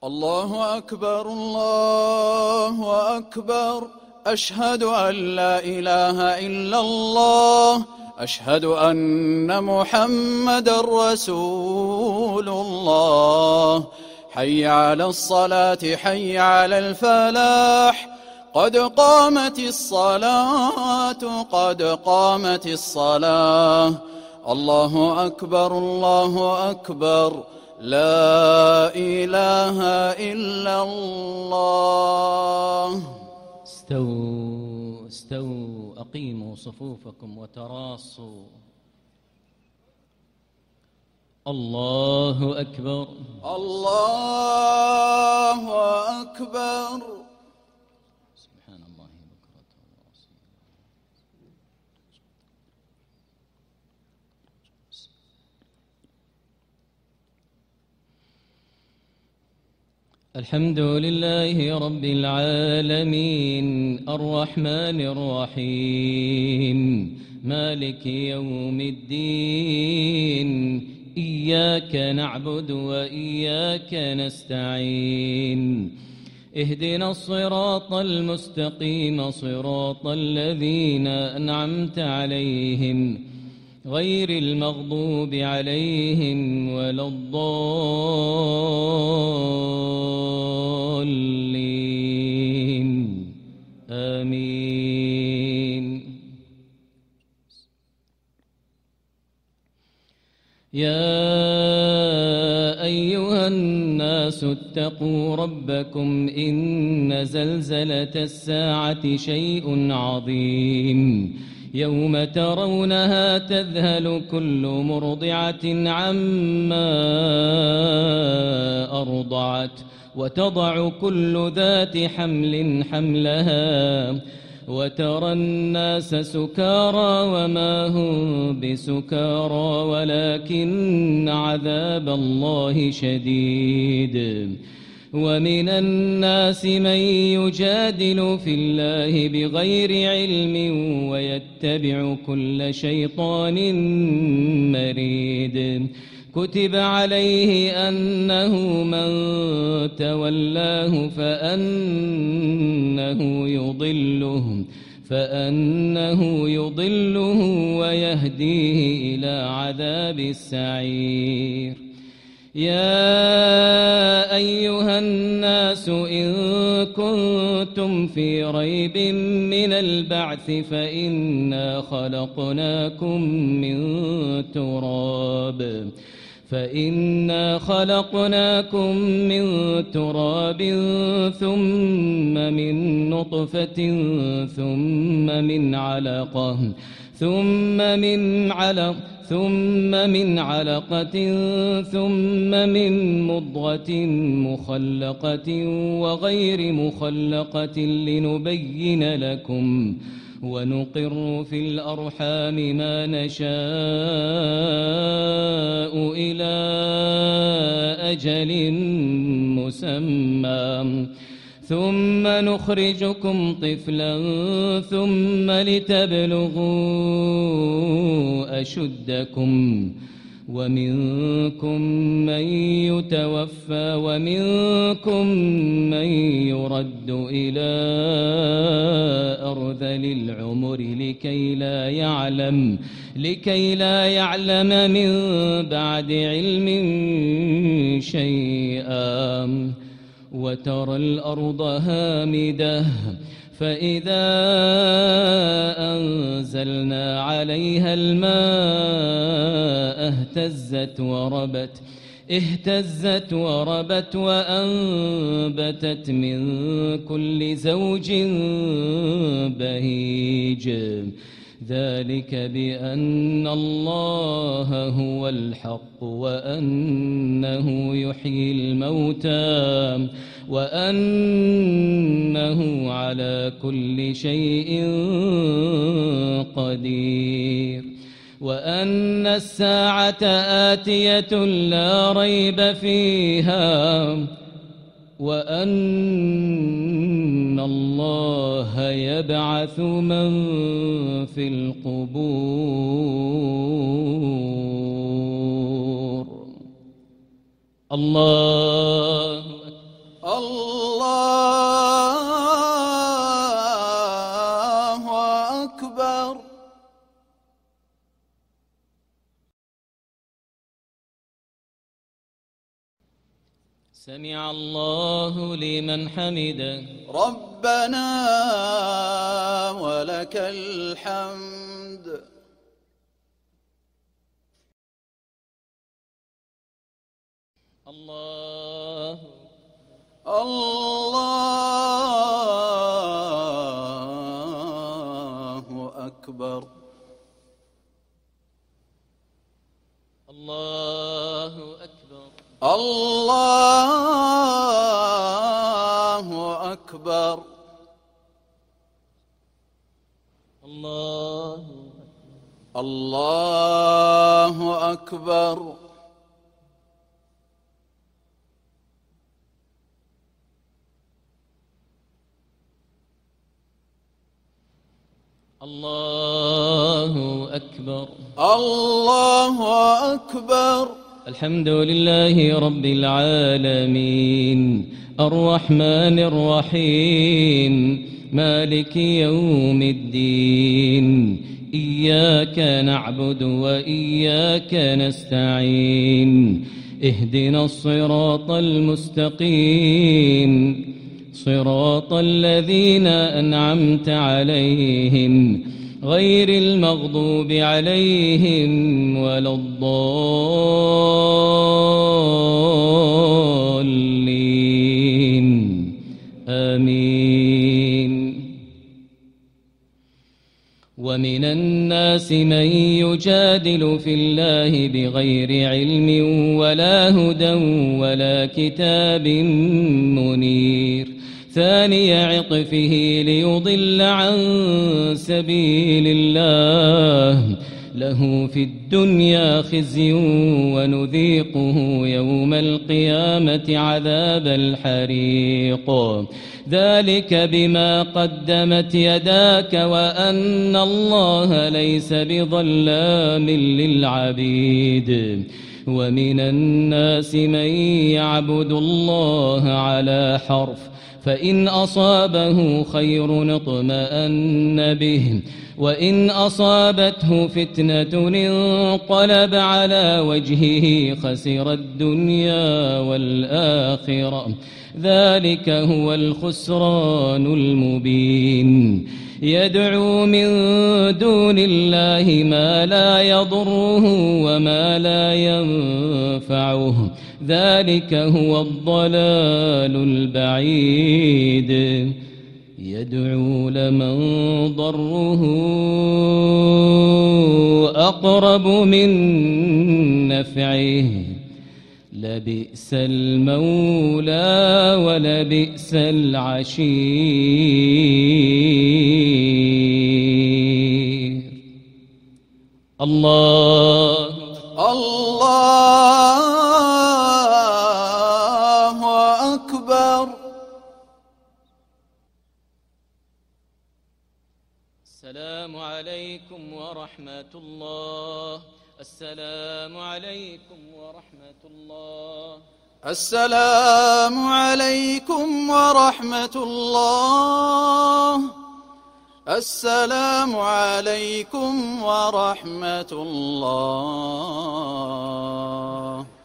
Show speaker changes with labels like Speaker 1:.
Speaker 1: الله أكبر الله أكبر. أشهد أن لا إله إلا الله. أشهد أن محمدًا رسول الله. حي على الصلاة حي على الفلاح. قد قامت الصلاة قد قامت الصلاة. الله أكبر الله أكبر. لا إله إلا الله.
Speaker 2: استووا استووا، أقيموا صفوفكم وتراصوا. الله أكبر
Speaker 1: الله أكبر.
Speaker 2: سبحان الله بكرة وأصيلا. الحمد لله رب العالمين، الرحمن الرحيم، مالك يوم الدين. إياك نعبد وإياك نستعين. اهدنا الصراط المستقيم، صراط الذين أنعمت عليهم غير المغضوب عليهم ولا الضالين. آمين. يا أيها الناس اتقوا ربكم، إن زلزلة الساعة شيء عظيم. يوم ترونها تذهل كل مرضعة عما أرضعت، وتضع كل ذات حمل حملها، وترى الناس سكارى وما هم بسكارى ولكن عذاب الله شديد. ومن الناس من يجادل في الله بغير علم ويتبع كل شيطان مريد. كتب عليه أنه من تولاه فأنه يضله ويهديه إلى عذاب السعير. يا أيها الناس إن كنتم في ريب من البعث فإنا خلقناكم من تراب ثم من نطفة ثم من علقة ثم من مضغة مخلقة وغير مخلقة لنبين لكم، ونقر في الأرحام ما نشاء إلى أجل مسمى، ثم نخرجكم طفلا ثم لتبلغوا أشدكم، ومنكم من يتوفى ومنكم من يرد إلى أرذل العمر لكي لا يعلم من بعد علم شيئا. وترى الأرض هامدة فإذا أنزلنا عليها الماء اهتزت وربت وأنبتت من كل زوج بهيج. ذلك بأن الله هو الحق وأنه يحيي الموتى وأنه على كل شيء قدير، وأن الساعة آتية لا ريب فيها، وأن الله يبعث من في القبور. الله سمع الله لمن حمده.
Speaker 1: ربنا ولك الحمد.
Speaker 2: الله
Speaker 1: أكبر.
Speaker 2: الله أكبر.
Speaker 1: الله أكبر.
Speaker 2: الله
Speaker 1: أكبر.
Speaker 2: الله أكبر.
Speaker 1: الله أكبر.
Speaker 2: الحمد لله رب العالمين الرحمن الرحيم مالك يوم الدين إياك نعبد وإياك نستعين اهدنا الصراط المستقيم صراط الذين أنعمت عليهم غير المغضوب عليهم ولا الضالين آمين. ومن الناس من يجادل في الله بغير علم ولا هدى ولا كتاب منير ثاني عطفه ليضل عن سبيل الله له في الدنيا خزي ونذيقه يوم القيامة عذاب الحريق ذلك بما قدمت يداك وأن الله ليس بظلام للعبيد. ومن الناس من يعبد الله على حرف فإن أصابه خير اطمأن به وإن أصابته فتنة انقلب على وجهه خسر الدنيا والآخرة ذلك هو الخسران المبين. يدعو من دون الله ما لا يضره وما لا ينفعه ذلك هو الضلال البعيد. يدعو لمن ضره أقرب من نفعه لبئس المولى ولبئس العشير. الله
Speaker 1: أكبر.
Speaker 2: السلام عليكم ورحمة الله. السلام عليكم ورحمة الله.
Speaker 1: السلام عليكم ورحمة الله. السلام عليكم ورحمة الله.